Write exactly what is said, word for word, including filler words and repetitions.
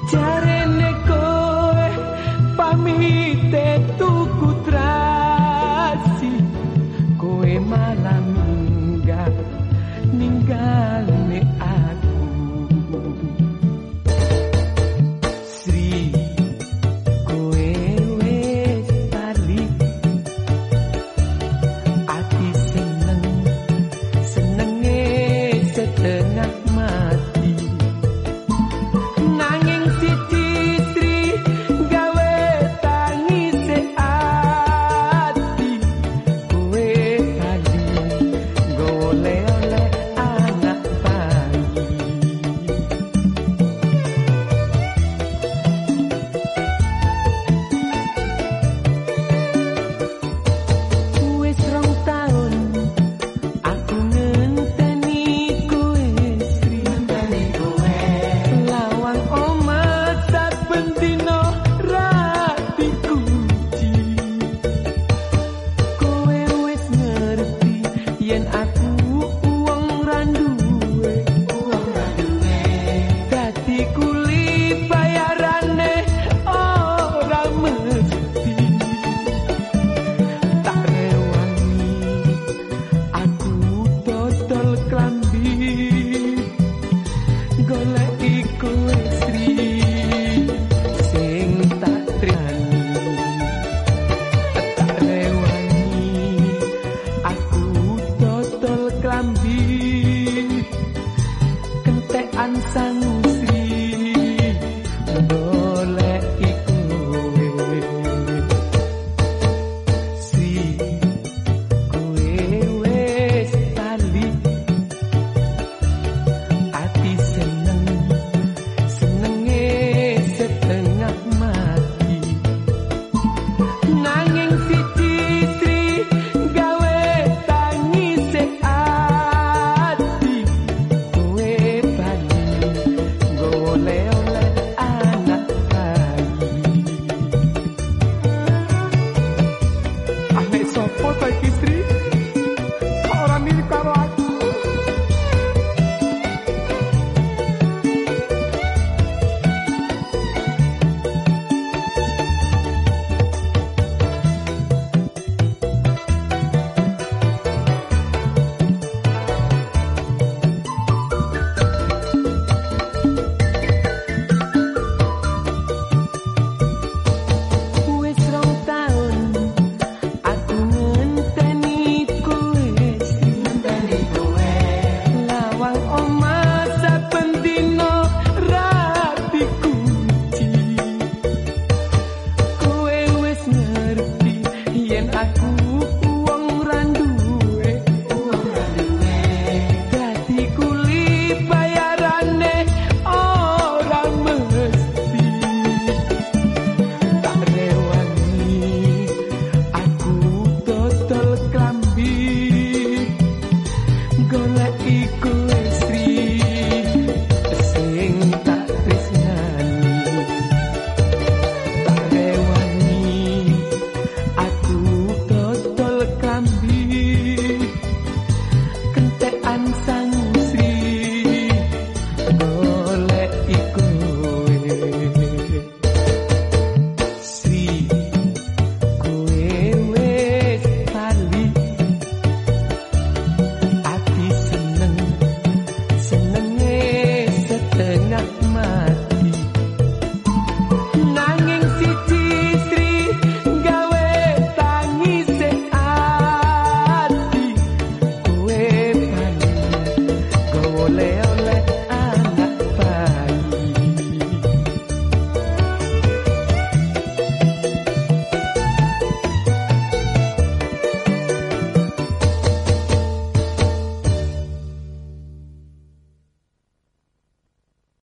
Jarene kowe pamite tuku trasi, kowe malah minggat ninggalne aku. Sri, kowe wis bali, ati seneng senenge setengah mati. Nanging siji Sri gawe tangise ati, kowe bali golek-olek anak bayi. Wis rong taun aku ngenteni kowe Sri, lawang omat saben dina ra dikunci. Kowe wis ngerti yen aku wong ra duwe, dadi kuli bayarane ora mesti. Tak rewangi aku dodol klambi, goleki kowe